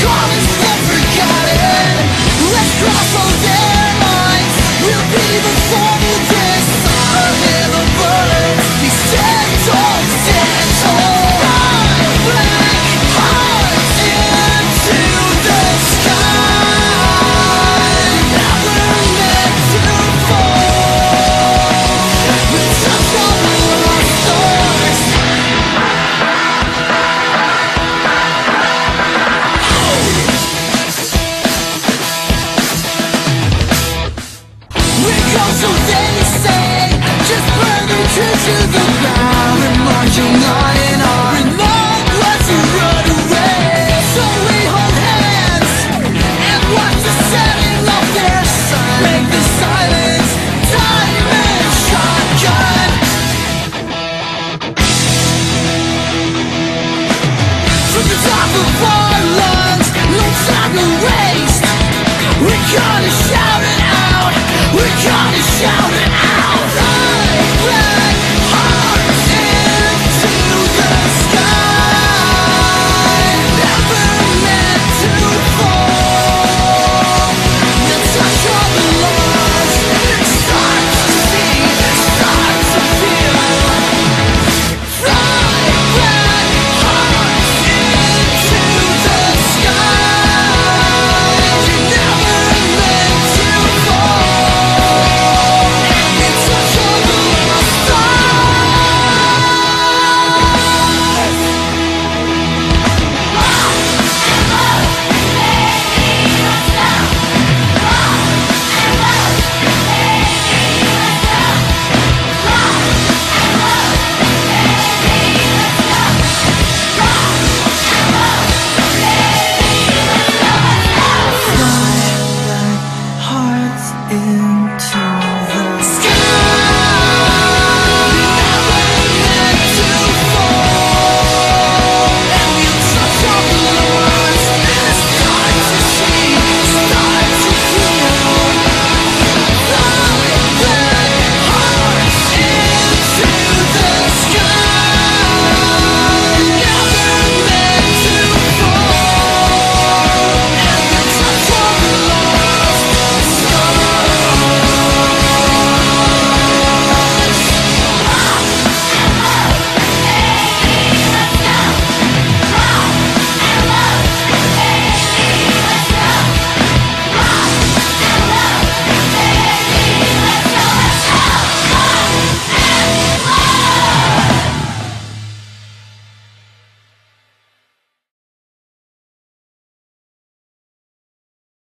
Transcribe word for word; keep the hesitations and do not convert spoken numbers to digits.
So they say, just burn the truth to the ground and march on and on. We're not glad to run away, so we hold hands and watch the setting of their sun. Make the silence diamond shotgun. From the top of our lungs, no time to waste. We gotta shout it out. We gotta shout it out.